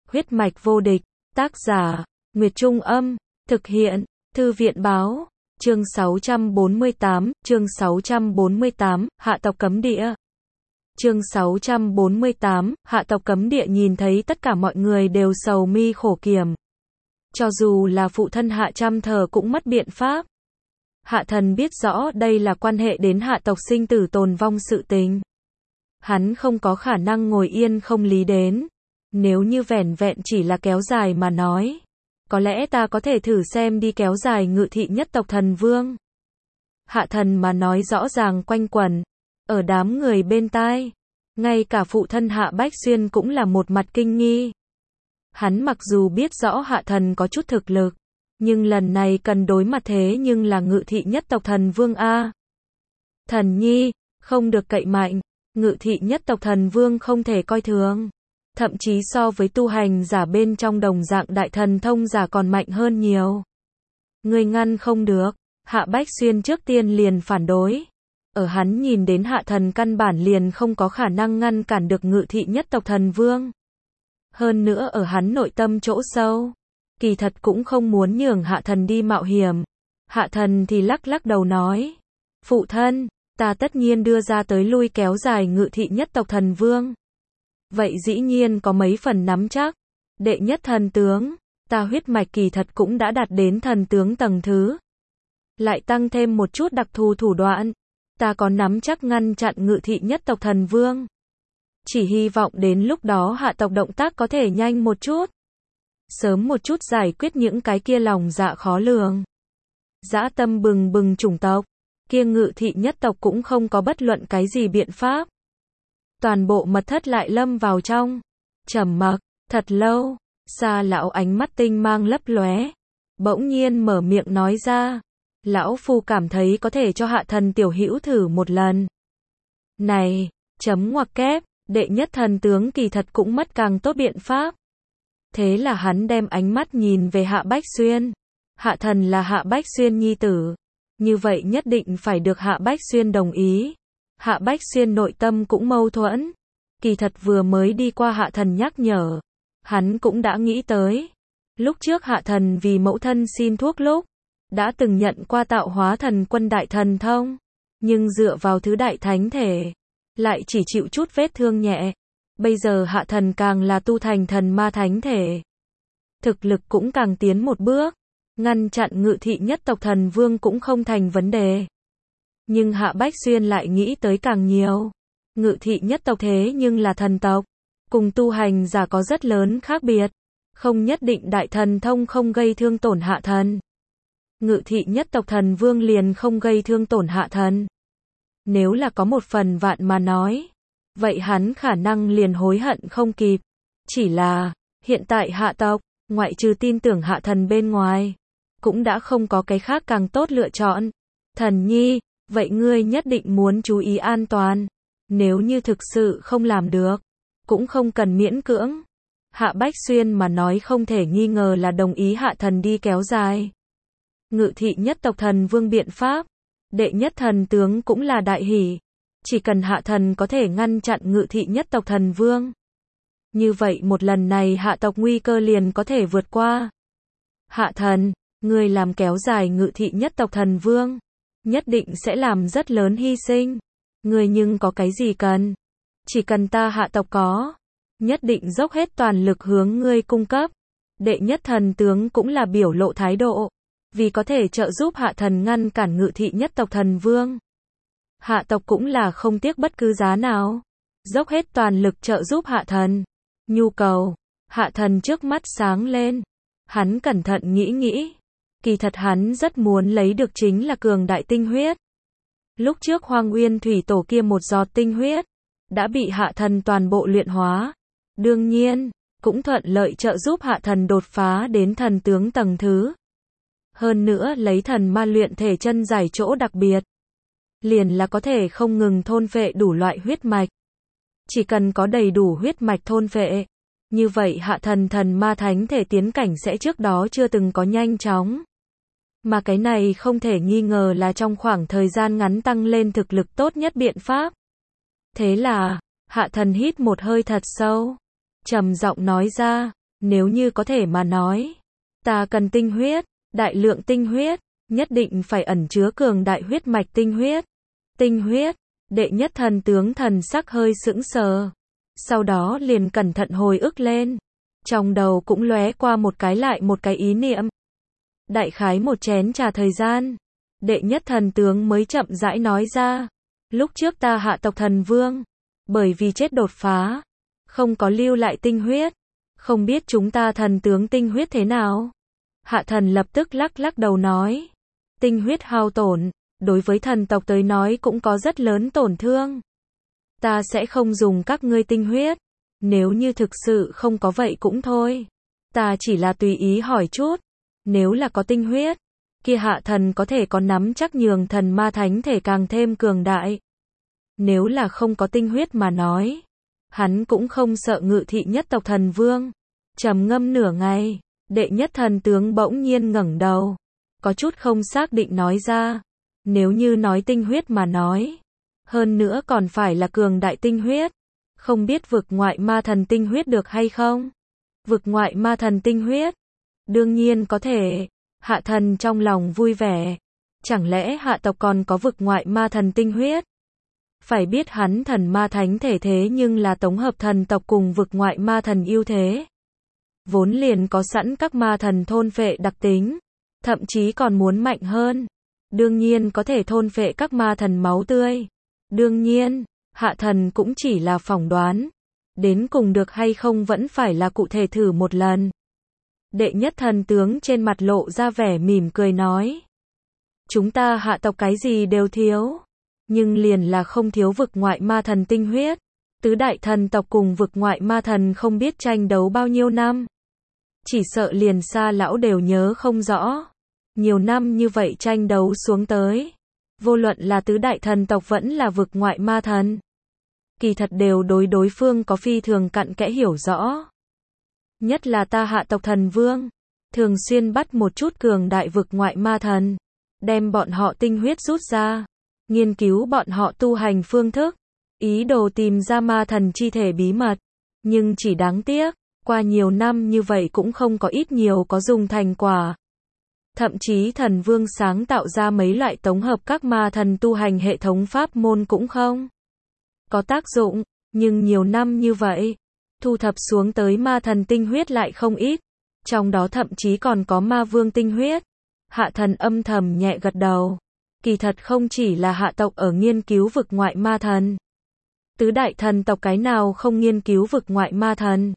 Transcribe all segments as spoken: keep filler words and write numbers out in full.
Huyết mạch vô địch, tác giả, Nguyệt Trung Âm, thực hiện, Thư viện Báo, chương sáu trăm bốn mươi tám, chương sáu trăm bốn mươi tám, hạ tộc cấm địa. Chương sáu trăm bốn mươi tám, hạ tộc cấm địa nhìn thấy tất cả mọi người đều sầu mi khổ kiểm. Cho dù là phụ thân hạ trăm thờ cũng mất biện pháp. Hạ thần biết rõ đây là quan hệ đến hạ tộc sinh tử tồn vong sự tình. Hắn không có khả năng ngồi yên không lý đến. Nếu như vẻn vẹn chỉ là kéo dài mà nói, có lẽ ta có thể thử xem đi kéo dài ngự thị nhất tộc thần vương. Hạ thần mà nói rõ ràng quanh quẩn, ở đám người bên tai. Ngay cả phụ thân Hạ Bách Xuyên cũng là một mặt kinh nghi. Hắn mặc dù biết rõ hạ thần có chút thực lực, nhưng lần này cần đối mặt thế nhưng là ngự thị nhất tộc thần vương A. Thần nhi, không được cậy mạnh, ngự thị nhất tộc thần vương không thể coi thường. Thậm chí so với tu hành giả bên trong đồng dạng đại thần thông giả còn mạnh hơn nhiều. Người ngăn không được, Hạ Bách Xuyên trước tiên liền phản đối. Ở hắn nhìn đến hạ thần căn bản liền không có khả năng ngăn cản được ngự thị nhất tộc thần vương. Hơn nữa ở hắn nội tâm chỗ sâu, kỳ thật cũng không muốn nhường hạ thần đi mạo hiểm. Hạ thần thì lắc lắc đầu nói, phụ thân, ta tất nhiên đưa ra tới lui kéo dài ngự thị nhất tộc thần vương. Vậy dĩ nhiên có mấy phần nắm chắc. Đệ nhất thần tướng, ta huyết mạch kỳ thật cũng đã đạt đến thần tướng tầng thứ. Lại tăng thêm một chút đặc thù thủ đoạn, ta có nắm chắc ngăn chặn ngự thị nhất tộc thần vương. Chỉ hy vọng đến lúc đó hạ tộc động tác có thể nhanh một chút. Sớm một chút giải quyết những cái kia lòng dạ khó lường. Dã tâm bừng bừng chủng tộc, kia ngự thị nhất tộc cũng không có bất luận cái gì biện pháp. Toàn bộ mật thất lại lâm vào trong trầm mặc, thật lâu, Sa lão ánh mắt tinh mang lấp lóe, bỗng nhiên mở miệng nói ra, lão phu cảm thấy có thể cho hạ thần tiểu hữu thử một lần. Này, chấm ngoặc kép, đệ nhất thần tướng kỳ thật cũng mất càng tốt biện pháp. Thế là hắn đem ánh mắt nhìn về Hạ Bách Xuyên. Hạ thần là Hạ Bách Xuyên nhi tử, như vậy nhất định phải được Hạ Bách Xuyên đồng ý. Hạ Bách Xuyên nội tâm cũng mâu thuẫn. Kỳ thật vừa mới đi qua hạ thần nhắc nhở, hắn cũng đã nghĩ tới. Lúc trước hạ thần vì mẫu thân xin thuốc lúc, đã từng nhận qua tạo hóa thần quân đại thần thông. Nhưng dựa vào thứ đại thánh thể, lại chỉ chịu chút vết thương nhẹ. Bây giờ hạ thần càng là tu thành thần ma thánh thể. Thực lực cũng càng tiến một bước. Ngăn chặn ngự thị nhất tộc thần vương cũng không thành vấn đề. Nhưng Hạ Bách Xuyên lại nghĩ tới càng nhiều. Ngự thị nhất tộc thế nhưng là thần tộc, cùng tu hành giả có rất lớn khác biệt. Không nhất định đại thần thông không gây thương tổn hạ thần. Ngự thị nhất tộc thần vương liền không gây thương tổn hạ thần. Nếu là có một phần vạn mà nói, vậy hắn khả năng liền hối hận không kịp. Chỉ là, hiện tại hạ tộc, ngoại trừ tin tưởng hạ thần bên ngoài, cũng đã không có cái khác càng tốt lựa chọn. Thần nhi, vậy ngươi nhất định muốn chú ý an toàn. Nếu như thực sự không làm được, cũng không cần miễn cưỡng. Hạ Bách Xuyên mà nói không thể nghi ngờ là đồng ý hạ thần đi kéo dài ngự thị nhất tộc thần vương biện pháp. Đệ nhất thần tướng cũng là đại hỷ. Chỉ cần hạ thần có thể ngăn chặn ngự thị nhất tộc thần vương, như vậy một lần này hạ tộc nguy cơ liền có thể vượt qua. Hạ thần, ngươi làm kéo dài ngự thị nhất tộc thần vương, nhất định sẽ làm rất lớn hy sinh. Ngươi nhưng có cái gì cần? Chỉ cần ta hạ tộc có, nhất định dốc hết toàn lực hướng ngươi cung cấp. Đệ nhất thần tướng cũng là biểu lộ thái độ, vì có thể trợ giúp hạ thần ngăn cản ngự thị nhất tộc thần vương. Hạ tộc cũng là không tiếc bất cứ giá nào, dốc hết toàn lực trợ giúp hạ thần. Nhu cầu, hạ thần trước mắt sáng lên. Hắn cẩn thận nghĩ nghĩ. Kỳ thật hắn rất muốn lấy được chính là cường đại tinh huyết. Lúc trước Hoang Uyên thủy tổ kia một giọt tinh huyết, đã bị hạ thần toàn bộ luyện hóa. Đương nhiên, cũng thuận lợi trợ giúp hạ thần đột phá đến thần tướng tầng thứ. Hơn nữa lấy thần ma luyện thể chân giải chỗ đặc biệt, liền là có thể không ngừng thôn phệ đủ loại huyết mạch. Chỉ cần có đầy đủ huyết mạch thôn phệ, như vậy hạ thần thần ma thánh thể tiến cảnh sẽ trước đó chưa từng có nhanh chóng. Mà cái này không thể nghi ngờ là trong khoảng thời gian ngắn tăng lên thực lực tốt nhất biện pháp. Thế là, hạ thần hít một hơi thật sâu, trầm giọng nói ra, Nếu như có thể mà nói, ta cần tinh huyết, đại lượng tinh huyết, nhất định phải ẩn chứa cường đại huyết mạch tinh huyết. Tinh huyết, đệ nhất thần tướng thần sắc hơi sững sờ. Sau đó liền cẩn thận hồi ức lên. Trong đầu cũng lóe qua một cái lại một cái ý niệm. Đại khái một chén trà thời gian, đệ nhất thần tướng mới chậm rãi nói ra. Lúc trước ta hạ tộc thần vương, bởi vì chết đột phá, không có lưu lại tinh huyết. Không biết chúng ta thần tướng tinh huyết thế nào? Hạ thần lập tức lắc lắc đầu nói. Tinh huyết hao tổn, đối với thần tộc tới nói cũng có rất lớn tổn thương. Ta sẽ không dùng các ngươi tinh huyết. Nếu như thực sự không có vậy cũng thôi. Ta chỉ là tùy ý hỏi chút. Nếu là có tinh huyết, kia hạ thần có thể có nắm chắc nhường thần ma thánh thể càng thêm cường đại. Nếu là không có tinh huyết mà nói, hắn cũng không sợ ngự thị nhất tộc thần vương. Trầm ngâm nửa ngày, đệ nhất thần tướng bỗng nhiên ngẩng đầu, có chút không xác định nói ra. Nếu như nói tinh huyết mà nói, hơn nữa còn phải là cường đại tinh huyết, không biết vực ngoại ma thần tinh huyết được hay không? Vực ngoại ma thần tinh huyết? Đương nhiên có thể. Hạ thần trong lòng vui vẻ. Chẳng lẽ hạ tộc còn có vực ngoại ma thần tinh huyết? Phải biết hắn thần ma thánh thể thế nhưng là tổng hợp thần tộc cùng vực ngoại ma thần ưu thế. Vốn liền có sẵn các ma thần thôn phệ đặc tính, thậm chí còn muốn mạnh hơn. Đương nhiên có thể thôn phệ các ma thần máu tươi. Đương nhiên, hạ thần cũng chỉ là phỏng đoán. Đến cùng được hay không vẫn phải là cụ thể thử một lần. Đệ nhất thần tướng trên mặt lộ ra vẻ mỉm cười nói. Chúng ta hạ tộc cái gì đều thiếu. Nhưng liền là không thiếu vực ngoại ma thần tinh huyết. Tứ đại thần tộc cùng vực ngoại ma thần không biết tranh đấu bao nhiêu năm. Chỉ sợ liền xa lão đều nhớ không rõ. Nhiều năm như vậy tranh đấu xuống tới. Vô luận là tứ đại thần tộc vẫn là vực ngoại ma thần. Kỳ thật đều đối đối phương có phi thường cặn kẽ hiểu rõ. Nhất là ta hạ tộc thần vương. Thường xuyên bắt một chút cường đại vực ngoại ma thần. Đem bọn họ tinh huyết rút ra. Nghiên cứu bọn họ tu hành phương thức. Ý đồ tìm ra ma thần chi thể bí mật. Nhưng chỉ đáng tiếc. Qua nhiều năm như vậy cũng không có ít nhiều có dùng thành quả. Thậm chí thần vương sáng tạo ra mấy loại tổng hợp các ma thần tu hành hệ thống pháp môn cũng không có tác dụng, nhưng nhiều năm như vậy, thu thập xuống tới ma thần tinh huyết lại không ít, trong đó thậm chí còn có ma vương tinh huyết. Hạ thần âm thầm nhẹ gật đầu, kỳ thật không chỉ là hạ tộc ở nghiên cứu vực ngoại ma thần. Tứ đại thần tộc cái nào không nghiên cứu vực ngoại ma thần.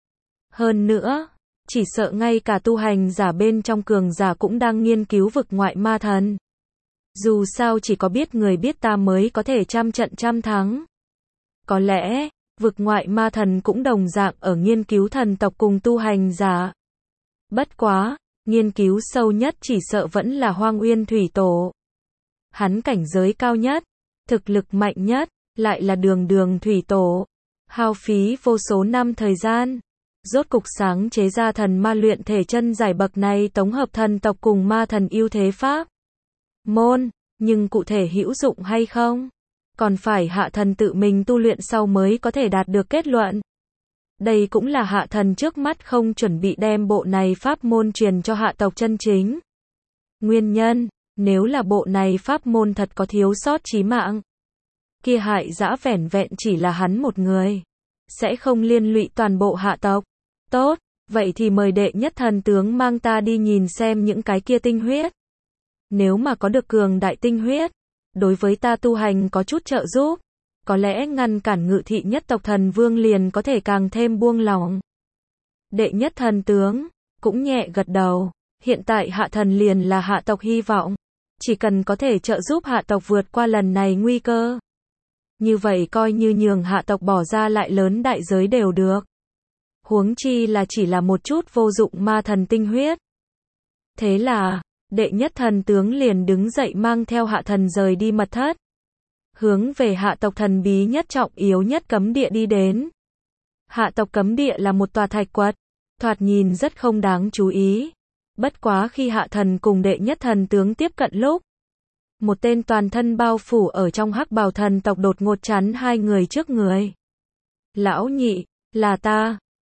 Hơn nữa, chỉ sợ ngay cả tu hành giả bên trong cường giả cũng đang nghiên cứu vực ngoại ma thần. Dù sao chỉ có biết người biết ta mới có thể trăm trận trăm thắng. Có lẽ, vực ngoại ma thần cũng đồng dạng ở nghiên cứu thần tộc cùng tu hành giả. Bất quá, nghiên cứu sâu nhất chỉ sợ vẫn là Hoang Uyên Thủy Tổ. Hắn cảnh giới cao nhất, thực lực mạnh nhất, lại là Đường Đường Thủy Tổ. Hao phí vô số năm thời gian. Rốt cục sáng chế ra thần ma luyện thể chân giải bậc này tổng hợp thần tộc cùng ma thần ưu thế pháp môn, nhưng cụ thể hữu dụng hay không, còn phải hạ thần tự mình tu luyện sau mới có thể đạt được kết luận. Đây cũng là hạ thần trước mắt không chuẩn bị đem bộ này pháp môn truyền cho hạ tộc chân chính. Nguyên nhân, nếu là bộ này pháp môn thật có thiếu sót chí mạng, kia hại dã vẻn vẹn chỉ là hắn một người, sẽ không liên lụy toàn bộ hạ tộc. Tốt, vậy thì mời đệ nhất thần tướng mang ta đi nhìn xem những cái kia tinh huyết. Nếu mà có được cường đại tinh huyết, đối với ta tu hành có chút trợ giúp, có lẽ ngăn cản ngự thị nhất tộc thần vương liền có thể càng thêm buông lòng. Đệ nhất thần tướng cũng nhẹ gật đầu, hiện tại hạ thần liền là hạ tộc hy vọng, chỉ cần có thể trợ giúp hạ tộc vượt qua lần này nguy cơ. Như vậy coi như nhường hạ tộc bỏ ra lại lớn đại giới đều được. Huống chi là chỉ là một chút vô dụng ma thần tinh huyết. Thế là, đệ nhất thần tướng liền đứng dậy mang theo hạ thần rời đi mật thất. Hướng về hạ tộc thần bí nhất trọng yếu nhất cấm địa đi đến. Hạ tộc cấm địa là một tòa thạch quật, thoạt nhìn rất không đáng chú ý. Bất quá khi hạ thần cùng đệ nhất thần tướng tiếp cận lúc, một tên toàn thân bao phủ ở trong hắc bào thần tộc đột ngột chắn hai người trước người. Lão nhị, là ta.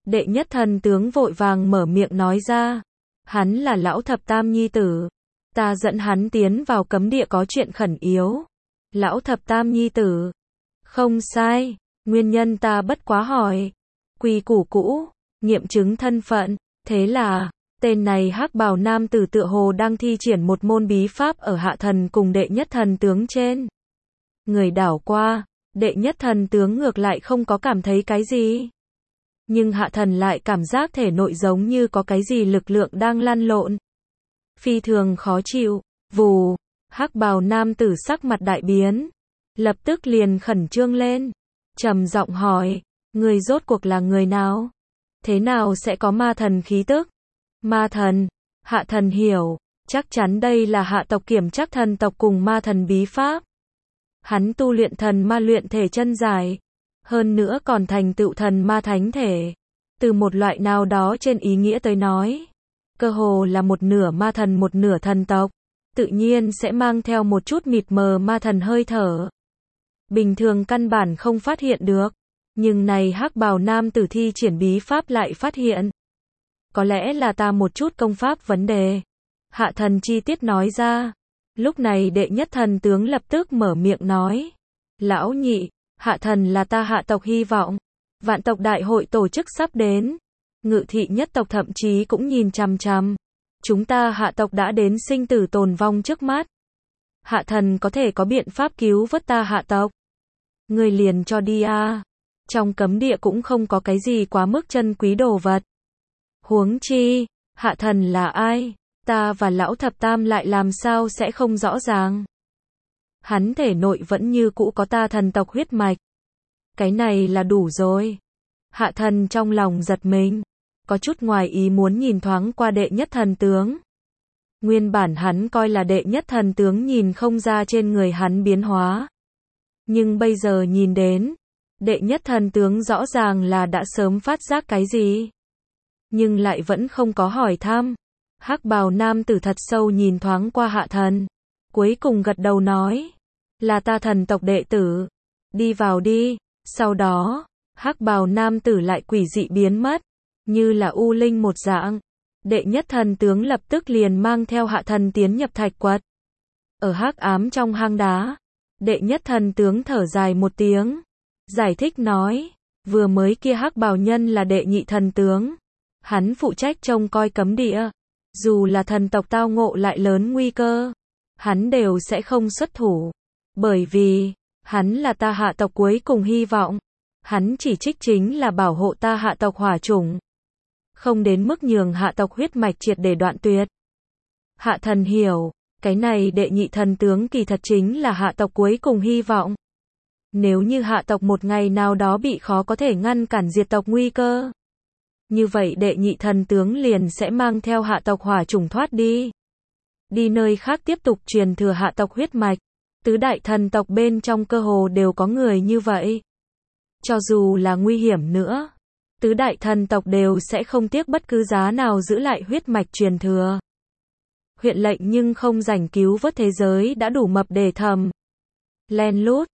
Đệ nhất thần tướng vội vàng mở miệng nói ra. Hắn là lão thập tam nhi tử. Ta dẫn hắn tiến vào cấm địa có chuyện khẩn yếu. Lão thập tam nhi tử. Không sai, nguyên nhân ta bất quá hỏi. Quy củ cũ, nghiệm chứng thân phận, thế là, tên này hắc bào nam tử tựa hồ đang thi triển một môn bí pháp ở hạ thần cùng đệ nhất thần tướng trên. Người đảo qua, đệ nhất thần tướng ngược lại không có cảm thấy cái gì. Nhưng hạ thần lại cảm giác thể nội giống như có cái gì lực lượng đang lăn lộn. Phi thường khó chịu, vù, hắc bào nam tử sắc mặt đại biến. Lập tức liền khẩn trương lên, trầm giọng hỏi, người rốt cuộc là người nào? Thế nào sẽ có ma thần khí tức? Ma thần, hạ thần hiểu, chắc chắn đây là hạ tộc Kiểm Trắc thần tộc cùng ma thần bí pháp. Hắn tu luyện thần ma luyện thể chân giải, hơn nữa còn thành tựu thần ma thánh thể. Từ một loại nào đó trên ý nghĩa tới nói, cơ hồ là một nửa ma thần một nửa thần tộc, tự nhiên sẽ mang theo một chút mịt mờ ma thần hơi thở. Bình thường căn bản không phát hiện được, nhưng này hắc bào nam tử thi triển bí pháp lại phát hiện. Có lẽ là ta một chút công pháp vấn đề. Hạ thần chi tiết nói ra. Lúc này đệ nhất thần tướng lập tức mở miệng nói. Lão nhị, hạ thần là ta hạ tộc hy vọng. Vạn tộc đại hội tổ chức sắp đến. Ngự thị nhất tộc thậm chí cũng nhìn chằm chằm. Chúng ta hạ tộc đã đến sinh tử tồn vong trước mắt. Hạ thần có thể có biện pháp cứu vớt ta hạ tộc. Người liền cho đi a. Trong cấm địa cũng không có cái gì quá mức chân quý đồ vật. Huống chi, hạ thần là ai? Ta và lão thập tam lại làm sao sẽ không rõ ràng. Hắn thể nội vẫn như cũ có ta thần tộc huyết mạch. Cái này là đủ rồi. Hạ thần trong lòng giật mình, có chút ngoài ý muốn nhìn thoáng qua đệ nhất thần tướng. Nguyên bản hắn coi là đệ nhất thần tướng nhìn không ra trên người hắn biến hóa. Nhưng bây giờ nhìn đến, đệ nhất thần tướng rõ ràng là đã sớm phát giác cái gì. Nhưng lại vẫn không có hỏi thăm. Hắc bào nam tử thật sâu nhìn thoáng qua hạ thần. Cuối cùng gật đầu nói. Là ta thần tộc đệ tử. Đi vào đi. Sau đó, hắc bào nam tử lại quỷ dị biến mất. Như là u linh một dạng. Đệ nhất thần tướng lập tức liền mang theo hạ thần tiến nhập thạch quật. Ở hắc ám trong hang đá. Đệ nhất thần tướng thở dài một tiếng. Giải thích nói. Vừa mới kia hắc bào nhân là đệ nhị thần tướng. Hắn phụ trách trông coi cấm địa. Dù là thần tộc tao ngộ lại lớn nguy cơ, hắn đều sẽ không xuất thủ. Bởi vì, hắn là ta hạ tộc cuối cùng hy vọng. Hắn chỉ trích chính là bảo hộ ta hạ tộc hỏa chủng. Không đến mức nhường hạ tộc huyết mạch triệt để đoạn tuyệt. Hạ thần hiểu, cái này đệ nhị thần tướng kỳ thật chính là hạ tộc cuối cùng hy vọng. Nếu như hạ tộc một ngày nào đó bị khó có thể ngăn cản diệt tộc nguy cơ. Như vậy đệ nhị thần tướng liền sẽ mang theo hạ tộc hỏa chủng thoát đi. Đi nơi khác tiếp tục truyền thừa hạ tộc huyết mạch. Tứ đại thần tộc bên trong cơ hồ đều có người như vậy. Cho dù là nguy hiểm nữa, tứ đại thần tộc đều sẽ không tiếc bất cứ giá nào giữ lại huyết mạch truyền thừa. Huyện lệnh nhưng không rảnh cứu vớt thế giới đã đủ mập để thầm. Len lút,